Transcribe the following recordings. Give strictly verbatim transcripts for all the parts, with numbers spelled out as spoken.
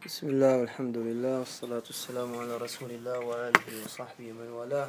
بسم الله والحمد لله والصلاة والسلام على رسول الله وآله وصحبه من والاه.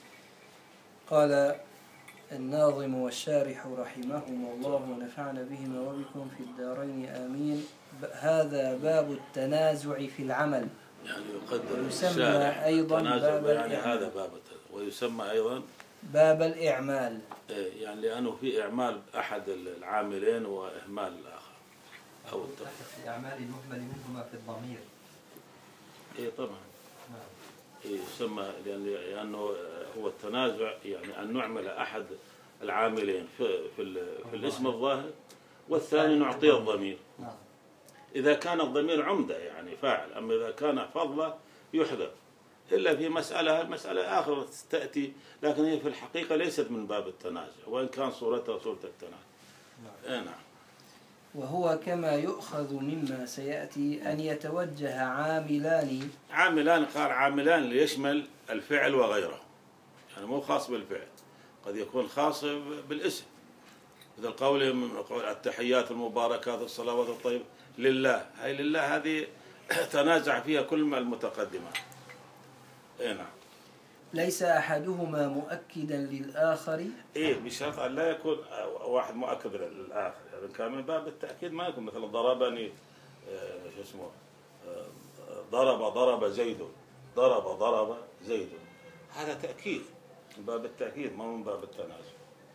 قال الناظم والشارح رحمهما الله ونفعنا بهما وبكم في الدارين آمين. هذا باب التنازع في العمل، يعني يقدر ويسمى أيضا باب يعني هذا باب ويسمى أيضا باب الإعمال، يعني لأنه في إعمال أحد العاملين وإهمال الآخر أو في أعمال المهمل منهما في الضمير. إيه طبعا. إيه يسمى لأنه هو التنازع، يعني أن نعمل أحد العاملين في في, في الاسم الظاهر والثاني نعطيه الضمير. إذا كان الضمير عمدة يعني فاعل، أما إذا كان فضلة يحذف، إلا في مسألة المسألة آخر تأتي، لكن هي في الحقيقة ليست من باب التنازع، وإن كان صورتها صورة التنازع. إيه نعم. وهو كما يؤخذ مما سيأتي أن يتوجه عاملان عاملان قال عاملان ليشمل الفعل وغيره، يعني مو خاص بالفعل، قد يكون خاص بالاسم، مثل قولهم التحيات المباركات الصلوات الطيبة لله، هاي لله هذه تنازع فيها كل ما المتقدمات. اي نعم. ليس أحدهما مؤكدا للآخر، إيه بشرط أن لا يكون واحد مؤكد للآخر، يعني كان من باب التأكيد ما يكون مثلا ضربني آه شو اسمه آه ضرب ضرب زيد، ضرب ضرب زيد، هذا تأكيد من باب التأكيد ما من باب التنازع.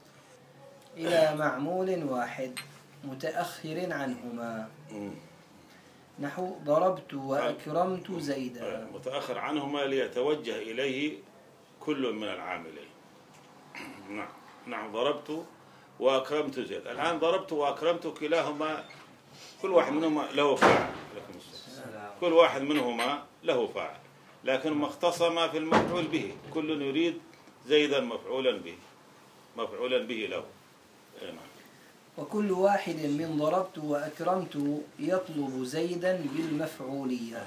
إلى معمول واحد متأخر عنهما. م. نحو ضربت وأكرمت زيدا، متأخر عنهما ليتوجه إليه كل من العاملين. نعم نعم. ضربت وأكرمت زيد، الآن ضربت وأكرمت كلاهما كل واحد منهما له فاعل، كل واحد منهما له فاعل، لكن ما اختصما في المفعول به، كل يريد زيدا مفعولا به مفعولا به له. نعم. وكل واحد من ضربت وأكرمت يطلب زيدا بالمفعولية.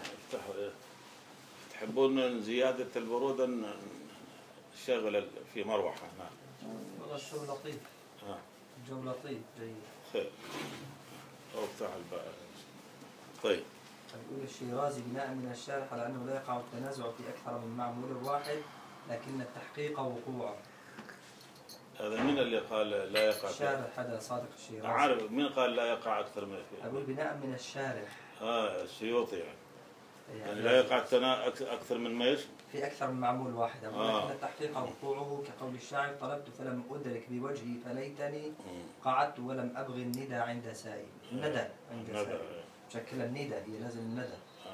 تحبون زيادة البرودة شغل في مروحة؟ نعم. والله الشو لطيف. ها. الجو لطيف. خير. أو افتح الباب. طيب. يقول الشيرازي بناء من الشارح على أنه لا يقع التنازع في أكثر من معمول واحد، لكن التحقيق وقوعه. هذا من اللي قال لا يقع؟ الشارح هذا صادق الشيرازي. عارف مين قال لا يقع أكثر من اثنين؟ أقول بناء من الشارح. آه السيوطي يعني. يعني, يعني لا يقع التنا أكثر من ما يشبه؟ في أكثر من معمول واحد، آه. لكن التحقيق وقوعه كقول الشاعر طلبت فلم أدرك بوجهي فليتني قعدت ولم أبغي الندى عند سائل. الندى عند سائل. شكل الندى هي لازم الندى.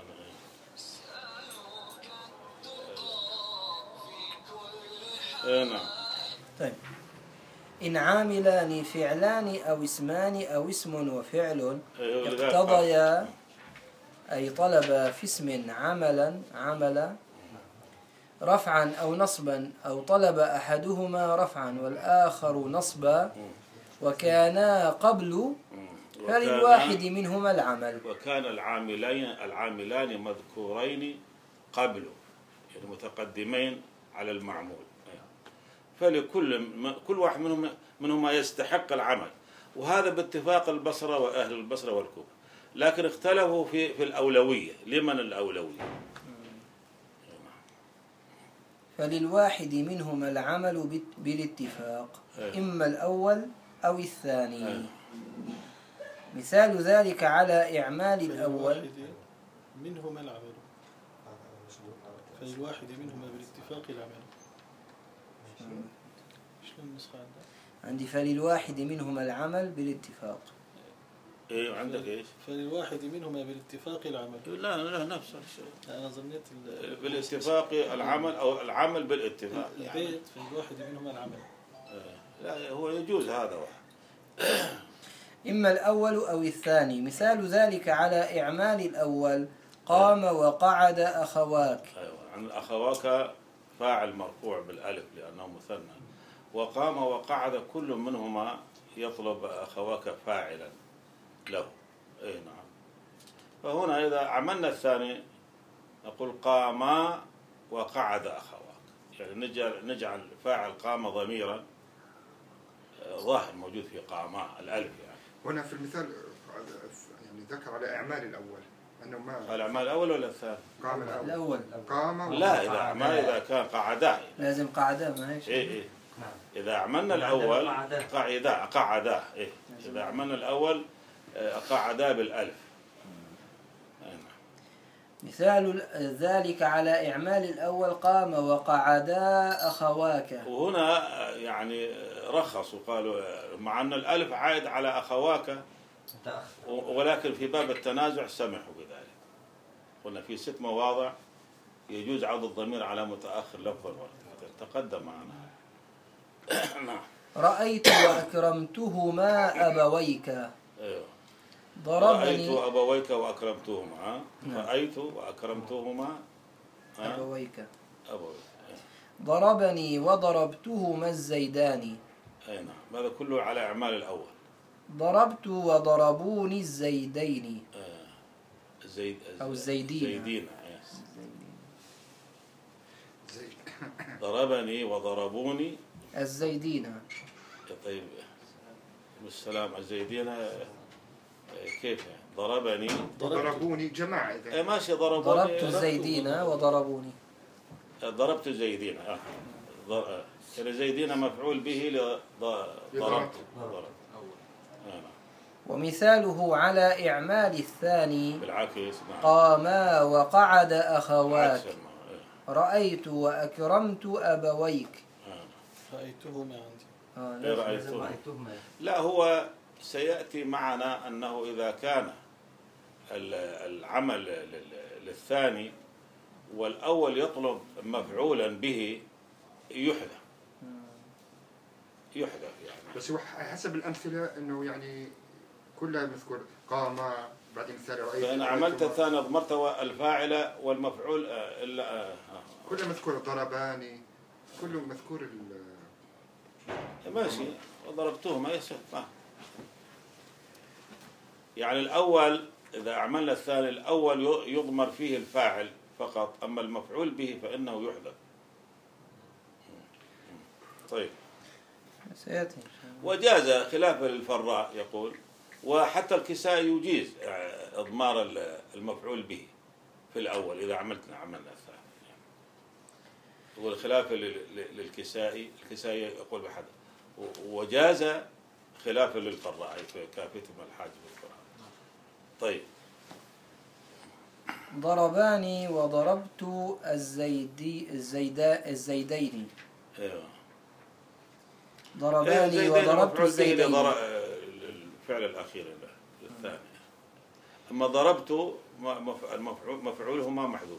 آه. نعم. طيب. إن عاملان فعلان أو اسمان أو اسم وفعل اقتضيا، أي طلب في اسم عملا عملا رفعا أو نصبا، أو طلب أحدهما رفعا والآخر نصبا، وكانا قبل فللواحد منهما العمل. وكان العاملين العاملان مذكورين قبل، يعني متقدمين على المعمول، فلكل كل واحد منهم منهما يستحق العمل، وهذا باتفاق البصرة وأهل البصرة والكوفة، لكن اختلفوا في في الأولوية. لمن الأولوية؟ فللواحد منهما العمل بالاتفاق، إما الأول أو الثاني. مثال ذلك على إعمال الأول منهما العمل، فللواحد منهما بالاتفاق العمل. شلون النسخة عندك؟ عندي فللواحد منهما العمل بالاتفاق. ايه عندك ايش؟ فللواحد منهما بالاتفاق العمل. لا لا نفس الشيء. انا ظنيت بالاتفاق العمل او العمل بالاتفاق. البيت فللواحد منهما العمل. لا هو يجوز هذا واحد. إما الأول أو الثاني. مثال ذلك على إعمال الأول قام وقعد أخواك. أيوة. عن أخواك فاعل مرفوع بالألف لأنه مثنى، وقام وقعد كل منهما يطلب أخواك فاعلا له. أي نعم. فهنا إذا عملنا الثاني نقول قام وقعد أخواك، يعني نجعل نجعل فاعل قام ضميرا ظاهر موجود في قام الألف يعني. هنا في المثال يعني ذكر على إعمال الأول، أنه ما الأعمال الأول ولا الثاني؟ قام الأول الأول قام لا، إذا ما إذا كان قعدا. لازم قعدة ما هيش. إيه إيه. نعم. إذا عملنا عندنا الأول قعدا. قاعدة قعدا. إيه. إذا عملنا الأول آه، قعدا بالألف. مثال ذلك على إعمال الأول قام وقعدا أخواك. وهنا يعني رخصوا قالوا مع أن الألف عائد على أخواك، متأخر. ولكن في باب التنازع سمحوا بذلك. قلنا في ست مواضع يجوز عرض الضمير على متأخر لفظا وارتفاعا تقدم معنا. نعم. رأيت وأكرمتهما أبويك. أيوه. ضربني رأيت أبويك وأكرمتهما. رأيت وأكرمتهما أبويك. أبويك. ضربني وضربتهما الزيداني. أي نعم، هذا كله على أعمال الأول. ضربت وضربوني الزيدين الزيد أو الزيدين. زيدين. ضربني وضربوني الزيدين. طيب السلام الزيدين كيف يعني؟ ضربني ضربوني جماعة اي إذا ماشي ضربوني. ضربت الزيدين وضربوني. ضربت زيدين اه ضر... زيدين مفعول به لضربت ضربت آه. ومثاله على إعمال الثاني بالعكس. نعم. قاما وقعد أخواك. عكس المعنى. إيه. رأيت وأكرمت أبويك. آه. رأيتهما عندي. آه إيه لا. رأيتهما. رأيتهما. لا، هو سيأتي معنا أنه إذا كان العمل للثاني والأول يطلب مفعولا به يحذف يحذف يعني. بس هو حسب الأمثلة أنه يعني كلها مذكور قام بعدين الثاني رأيت. فإن عملت الثاني أضمرت الفاعل والمفعول إلا آه. كله مذكور ضرباني كله مذكور ال ماشي. وضربتهما يسهل. يعني الأول إذا عملنا الثاني الأول يضمر فيه الفاعل فقط، أما المفعول به فإنه يحذف. طيب. سيأتي. وجاز خلافا للفراء يقول، وحتى الكسائي يجيز إضمار المفعول به في الأول إذا عملتنا عملنا الثاني. والخلاف للكسائي الكسائي يقول بحذف، وجاز خلافا للفراء في كافتهم الحاجب القرآن. طيب. ضرباني وضربت الزيدي الزيدا الزيدين. ايوه. ضرباني وضربت الزيدين. الفعل الأخير الثاني. أما ضربت المفعول مفعولهما محذوف.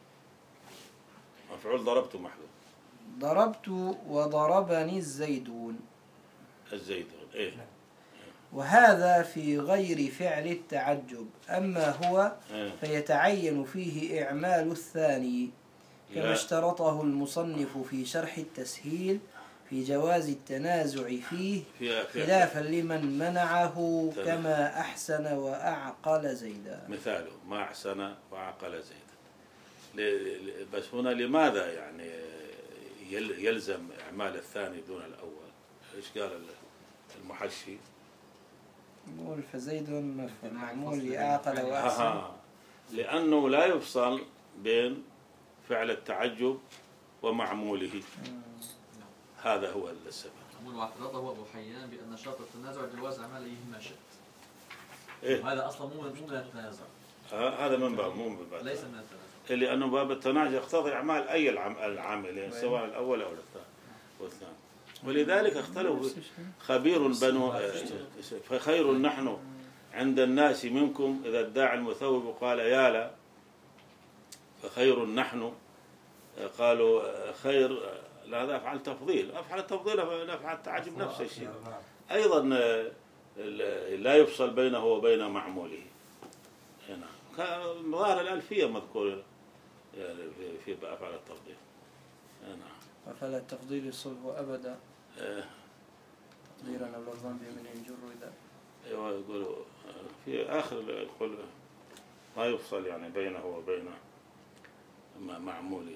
مفعول ضربت محذوف. ضربت وضربني الزيدون. الزيدون. إيه. وهذا في غير فعل التعجب، أما هو فيتعين فيه إعمال الثاني كما اشترطه المصنف في شرح التسهيل في جواز التنازع فيه خلافا لمن منعه كما أحسن وأعقل زيدا. مثاله ما أحسن وأعقل زيدا. بس هنا لماذا يعني يلزم إعمال الثاني دون الأول؟ إيش قال المحشي؟ يقول فزيد معمول لأعقل وأحسن. آه. لأنه لا يفصل بين فعل التعجب ومعموله. هذا هو السبب. واعتراضه أبو حيان بأن شرط التنازع جواز أعمال أيهما شئت. إيه؟ هذا أصلا مو من التنازع. آه هذا من باب مو من باب. ليس من التنازع. لأنه باب التنازع يقتضي أعمال أي العاملين سواء الأول أو الثاني. ولذلك اختلفوا خبير بنو فخير نحن عند الناس منكم إذا ادعى المثوب قال يا لا فخير نحن قالوا خير. لا هذا أفعل تفضيل. أفعل التفضيل أفعل التعجب نفس الشيء أيضا لا يفصل بينه وبين معموله. هنا ظاهر الألفية مذكورة في أفعال التفضيل. هنا أفعل التفضيل الصلح أبدا تقديرا لو الظن من ينجر إذا. أيوة يقولوا في آخر يقول ما يفصل يعني بينه وبين معموله.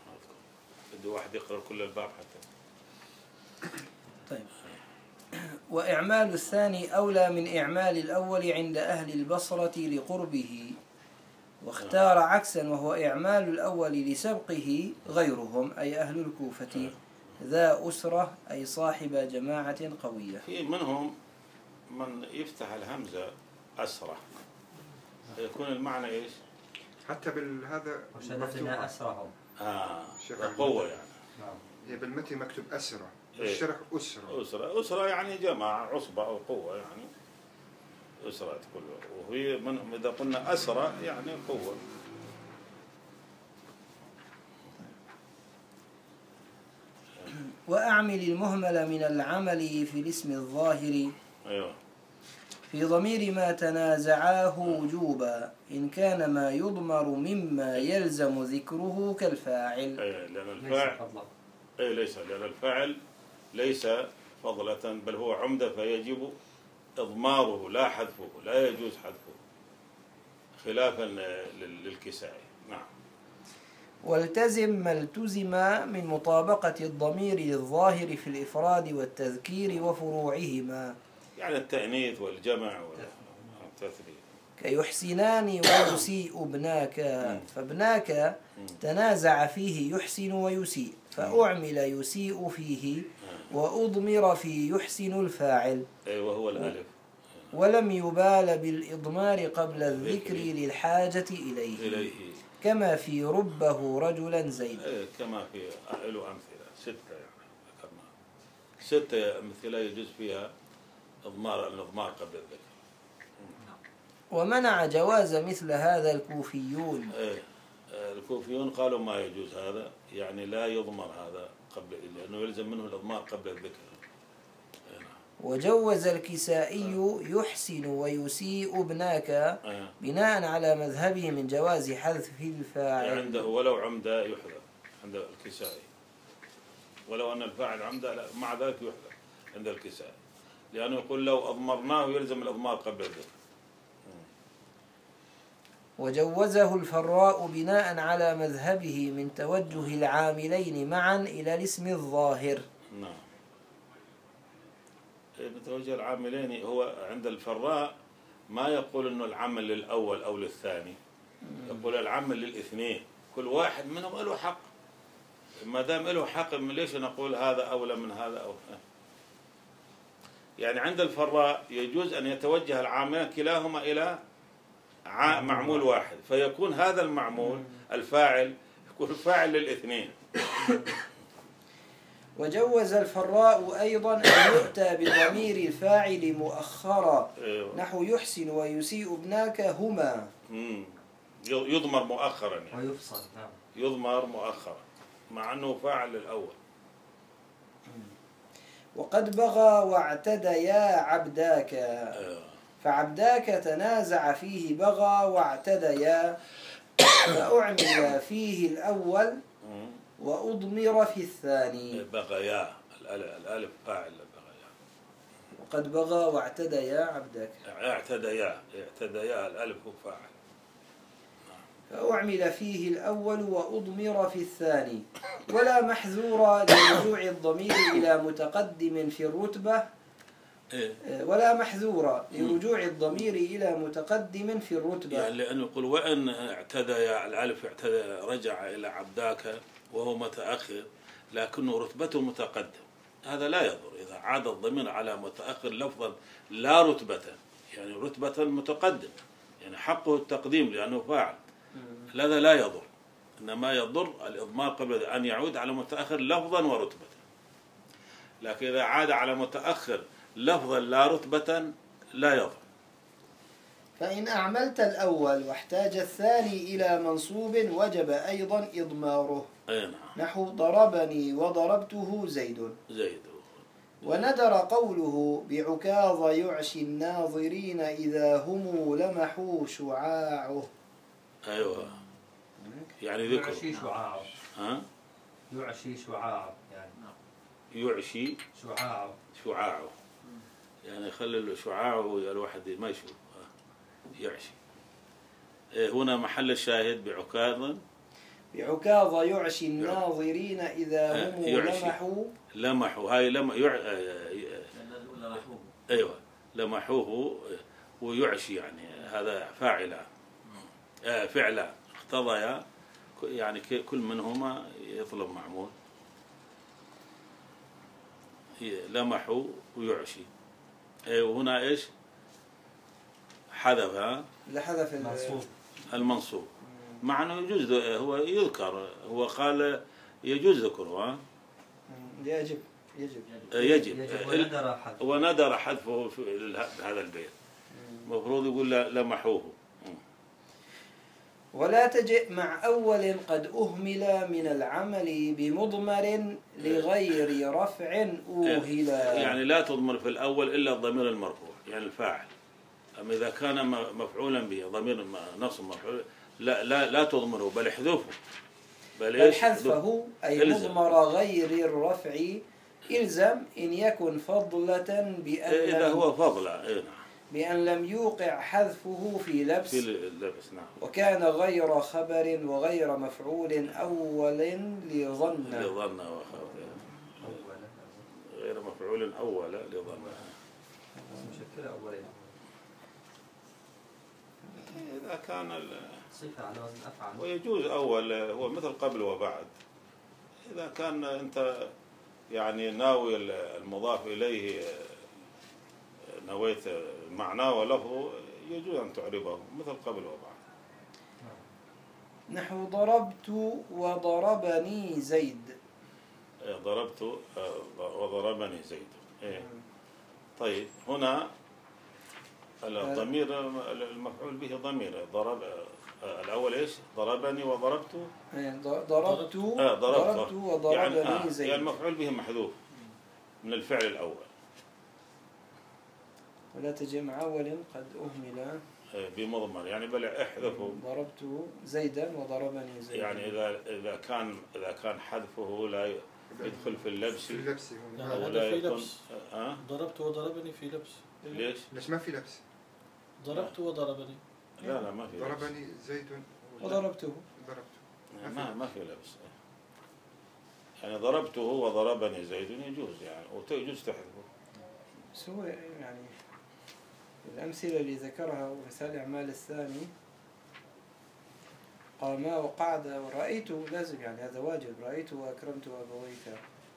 بده واحد يقرأ كل الباب حتى. طيب. وإعمال الثاني أولى من إعمال الأول عند أهل البصرة لقربه، واختار عكسا وهو إعمال الأول لسبقه غيرهم أي أهل الكوفة ذا أسرة أي صاحب جماعة قوية. في منهم من يفتح الهمزة أسرة يكون المعنى إيش؟ حتى بالهذا وشددنا أسرهم. آه شرح قوة يعني. نعم. هي بالمتن مكتوب أسرة، إيه. بالشرح أسرة. أسرة أسرة يعني جماعة عصبة أو قوة يعني أسرة كلها، وهي من إذا قلنا أسرة يعني قوة. وأعمل المهمل من العمل في الاسم الظاهر أيوه. في ضمير ما تنازعاه وجوبا إن كان ما يضمر مما يلزم ذكره كالفاعل. أي لأن ليس الفاعل فضلا. أي ليس لأن الفاعل ليس فضلة بل هو عمدة فيجب إضماره لا حذفه، لا يجوز حذفه خلافا للكسائي. نعم. والتزم ما التزم من مطابقة الضمير للظاهر في الإفراد والتذكير وفروعهما، يعني التأنيث والجمع والتثنية. كيحسنان ويسيء ابناك، فابناك تنازع فيه يحسن ويسيء فأعمل يسيء فيه وأضمر في يحسن الفاعل. أي وهو الألف. ولم يبال بالإضمار قبل الذكر للحاجة إليه إليه كما في ربه رجلا زيد. أي كما في له أمثلة ستة يعني ذكرنا ستة أمثلة يجوز فيها إضمار الإضمار قبل الذكر. ومنع جواز مثل هذا الكوفيون. إيه الكوفيون قالوا ما يجوز هذا، يعني لا يضمر هذا قبل لأنه يلزم منه الإضمار قبل الذكر. وجوز الكسائي يحسن ويسيء ابناك بناء على مذهبه من جواز حذف الفاعل. عنده ولو عمدة يحذف عند الكسائي، ولو أن الفاعل عمدة لا مع ذلك يحذف عند الكسائي، لأنه يقول لو أضمرناه يلزم الإضمار قبل الذكر. وجوزه الفراء بناء على مذهبه من توجه العاملين معا إلى الاسم الظاهر. نعم. متوجه العاملين هو عند الفراء ما يقول انه العمل للاول او للثاني، يقول العمل للاثنين، كل واحد منهم له حق، ما دام له حق ليش نقول هذا اولى من هذا او يعني عند الفراء يجوز ان يتوجه العاملين كلاهما الى معمول واحد، فيكون هذا المعمول الفاعل يكون فاعل للاثنين. وجوز الفراء أيضا أن يؤتى بضمير الفاعل مؤخرا نحو يحسن ويسيء ابناك هما. يضمر مؤخرا يعني. ويفصل. نعم. يضمر مؤخرا مع أنه فاعل للأول. وقد بغى واعتديا عبداك، فعبداك تنازع فيه بغى واعتديا فأعمل فيه الأول وأضمر في الثاني. بغيا الألف فاعل بغيا. وقد بغى واعتديا عبدك. اعتديا اعتديا الألف فاعل. فأعمل فيه الأول وأضمر في الثاني، ولا محذور لرجوع الضمير إلى متقدم في الرتبة ولا محذور لرجوع الضمير إلى متقدم في الرتبة. يعني لأنه يقول وإن اعتدى الألف اعتدى رجع إلى عبداك وهو متأخر لكنه رتبته متقدم، هذا لا يضر إذا عاد الضمير على متأخر لفظا لا رتبة، يعني رتبة متقدم يعني حقه التقديم لأنه فاعل، هذا لا يضر، إنما يضر الإضمار قبل أن يعود على متأخر لفظا ورتبة. لكن إذا عاد على متأخر لفظا لا رتبة لا يضر. فإن أعملت الأول واحتاج الثاني إلى منصوب وجب أيضا إضماره. أي نعم. نحو ضربني وضربته زيد. زيد. وندر قوله بعكاظ يعشي الناظرين إذا هم لمحوا شعاعه. أيوة يعني ذكر يعشي شعاعه. ها؟ يعشي شعاعه يعني. يعشي شعاعه. شعاعه يعني خلي شعاعه الواحد ما يشوف يعشي. هنا محل الشاهد بعكاظ بعكاظ يعشي الناظرين إذا هم لمحوا لمحوا هاي لم يع... لمحوه. أيوة لمحوه ويعشي، يعني هذا فاعلا آه فعلا اقتضيا، يعني كل منهما يطلب معمول. لمحوا ويعشي. أيوة وهنا إيش حذف؟ ها لحذف منصوب المنصوب، مع أنه يجوز هو يذكر، هو قال يجوز ذكره. ها يجب يجب يجب, يجب وندر حذفه. وندر حذفه في هذا البيت، المفروض يقول لمحوه. ولا تجئ مع أول قد أهمل من العمل بمضمر لغير رفع أوهلا. يعني لا تضمر في الأول إلا الضمير المرفوع، يعني الفاعل. أما إذا كان مفعولا به ضمير نصب مفعول لا لا لا تضمره، بل احذفه، بل, بل حذفه أي إلزم. مضمر غير الرفع إلزم إن يكن فضلة بأن إذا لم هو فضلا. إيه نعم. بأن لم يوقع حذفه في لبس في اللبس. نعم. وكان غير خبر وغير مفعول أول لظن لظن وخاف، غير مفعول أول لظن. مشكلة أولين. إذا كان صفة على وزن أفعل. ويجوز أول هو مثل قبل وبعد. إذا كان أنت يعني ناوي المضاف إليه نويت معناه ولفظه يجوز أن تعربه مثل قبل وبعد. نحو ضربت وضربني زيد. ضربت وضربني زيد. إيه. طيب هنا الضمير المفعول به ضمير ضرب الأول إيش؟ ضربني وضربت. ضربت آه ضربت, ضربت وضربني يعني آه زيد. يعني المفعول به محذوف من الفعل الأول. ولا تجي مع أول قد أهمل بمضمر، يعني بل احذفه. ضربت زيدا وضربني زيدا. يعني إذا إذا كان إذا كان حذفه لا يدخل في اللبس. في اللبس لا، هو. أو هذا لا في يكون. لبس. أه؟ ضربت وضربني في لبس. ليش؟ ليش ما في لبس؟ ضربت وضربني. لا لا ما في لبس. ضربني زيد وضربته. ضربته. ما ما في لبس. يعني ضربته وضربني زيد يجوز، يعني ويجوز تحذفه. بس هو يعني الأمثلة اللي ذكرها ومثال الأعمال الثاني قام وقعد ورأيت لازم، يعني هذا واجب. رأيت وأكرمت أبويك.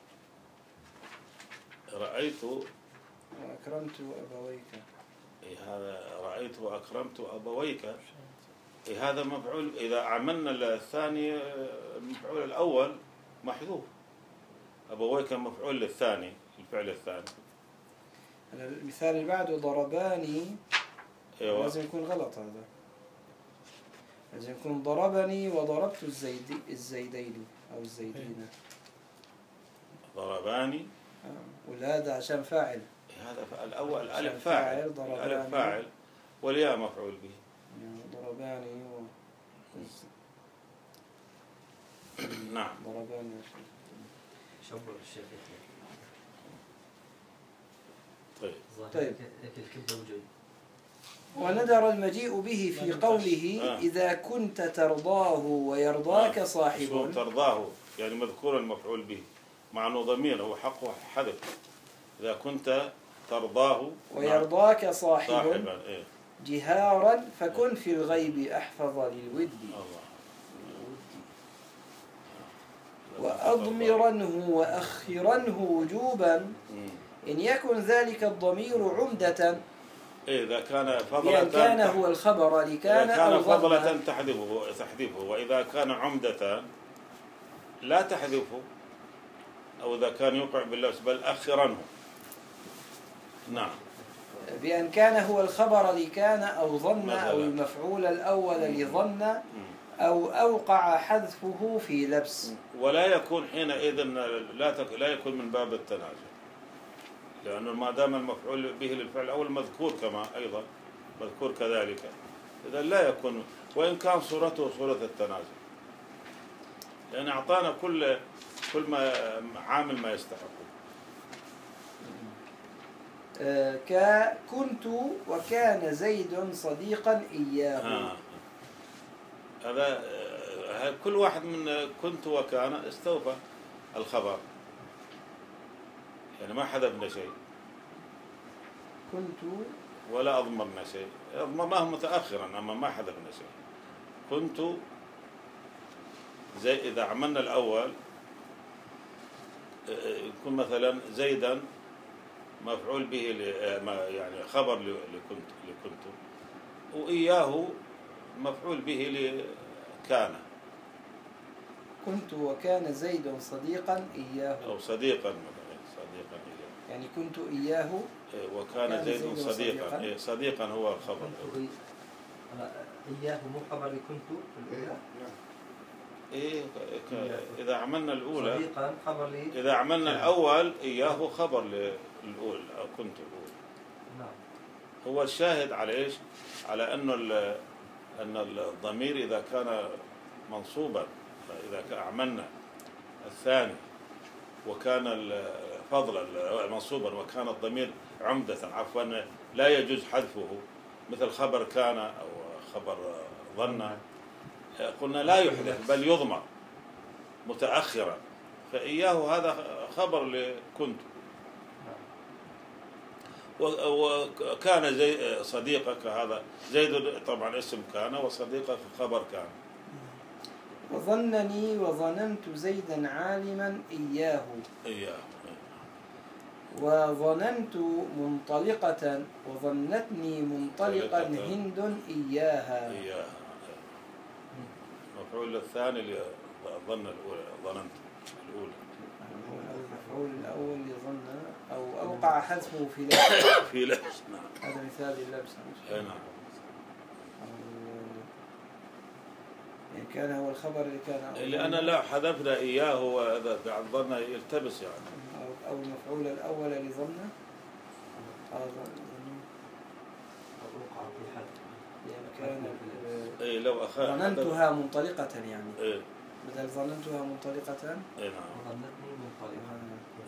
رأيت وأكرمت أبويك. إيه هذا رأيت وأكرمت أبويك. إيه هذا مفعول. إذا عملنا الثاني المفعول الأول محذوف، أبويك مفعول للثاني الفعل الثاني. المثال اللي بعده ضرباني. أيوة. لازم يكون غلط هذا، لازم يكون ضربني وضربت الزيد الزيدين أو الزيدين. ضرباني. آه. وهذا عشان فاعل. هذا الأول الألف فاعل. فاعل، الألف فاعل والياء مفعول به. يعني ضرباني و... نعم. ضرباني. شبر الشيخ. طيب. طيب. الكبة وجوي. وندر المجيء به في قوله آه. إذا كنت ترضاه ويرضاك شو صاحب. ترضاه يعني مذكور المفعول به مع أنه ضمير هو حقه حذف. إذا كنت ترضاه ويرضاك صاحب صاحبا. إيه. جهارا فكن في الغيب أحفظ للود. الله. وأضمرنه وأخرنه وجوبا إن يكن ذلك الضمير عمدة. إيه إذا كان فضلة بأن كان هو الخبر لكان إذا أو كان فضلة ظنا. تحذفه تحذفه، وإذا كان عمدة لا تحذفه، أو إذا كان يوقع باللبس بل أخرنه. نعم. بأن كان هو الخبر لكان أو ظن مثلا. أو المفعول الأول لظن أو أوقع حذفه في لبس. ولا يكون حينئذ لا تك... لا يكون من باب التنازع، لأنه ما دام المفعول به للفعل الأول مذكور كما أيضا مذكور كذلك، إذا لا يكون، وإن كان صورته صورة التنازع، لأن أعطانا كل كل ما عامل ما يستحقه. آه كنت وكان زيد صديقا إياه. آه. هذا كل واحد من كنت وكان استوفى الخبر، يعني ما حذفنا شيء. كنت ولا أضمرنا شيء، أضمرناه متأخرا أما ما حذفنا شيء. كنت زي إذا عملنا الأول يكون مثلا زيدا مفعول به يعني خبر لكنت لكنت وإياه مفعول به لكان. كنت وكان زيد صديقا إياه، أو صديقا مثلا صديقا إياه، يعني كنت إياه وكان زيد صديقا. صديقا. إيه صديقا هو الخبر. إياه مو خبر كنت الأولى. إيه إذا عملنا الأولى صديقا خبر لي. إذا عملنا الأول إياه خبر للأولى أو كنت الأولى. نعم. هو الشاهد على إيش؟ على أنه أن الضمير إذا كان منصوبا، إذا عملنا الثاني وكان الفضل منصوبا وكان الضمير عمدة عفوا لا يجوز حذفه، مثل خبر كان أو خبر ظن، قلنا لا يحذف بل يضمر متأخرا، فإياه هذا خبر لكنت. وكان زي صديقك هذا زيد طبعا اسم كان وصديقك خبر كان. وظنني وظننت زيدا عالما إياه. إياه. وظننت منطلقة وظنتني منطلقا هند إياها. إياها مفعول الثاني لظن الأولى، ظننت الأولى. المفعول الأول لظن أو أوقع حذفه في لبس. في لبس نعم. هذا مثال للبس. أي نعم. يعني كان هو الخبر اللي كان لأن لا حذفنا إياه وهذا بعد ظن يلتبس يعني. أو أو المفعول الأول لظن هذا وقع في حد. يعني كان إيه لو أخذ ظننتها منطلقة يعني. إيه. بدل ظننتها منطلقة. إيه نعم. ظنتني منطلقا.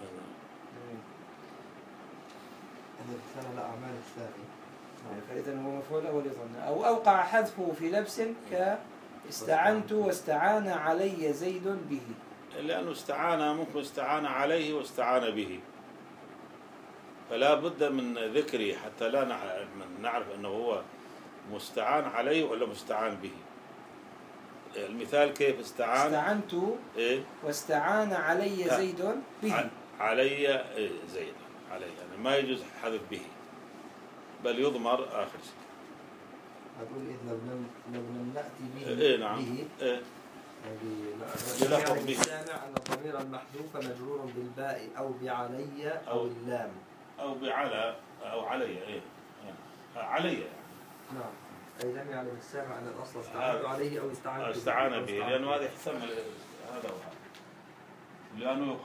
هذا مثال الأعمال الثاني. فإذا هو مفعول أول لظن أو أوقع حذفه في لبس ك استعنت واستعان علي زيد به. لأنه استعان ممكن استعان عليه واستعان به، فلا بد من ذكره حتى لا نعرف أنه هو مستعان عليه ولا مستعان به. المثال كيف استعان؟ استعنت إيه؟ واستعان علي زيد به. علي إيه زيد علي يعني ما يجوز حذف به بل يضمر آخر شيء. أقول إذ لو لم لو لم نأتي به إيه نعم. به إيه. يلحق به السامع أن الضمير المحذوف مجرور بالباء أو بعلي أو اللام أو بعلى أو علي. إيه علي يعني. نعم. أي لم يعلم السامع أن الأصل استعانت عليه أو استعان به. استعان به لأنه هذا يحتمل هذا وهذا، لأنه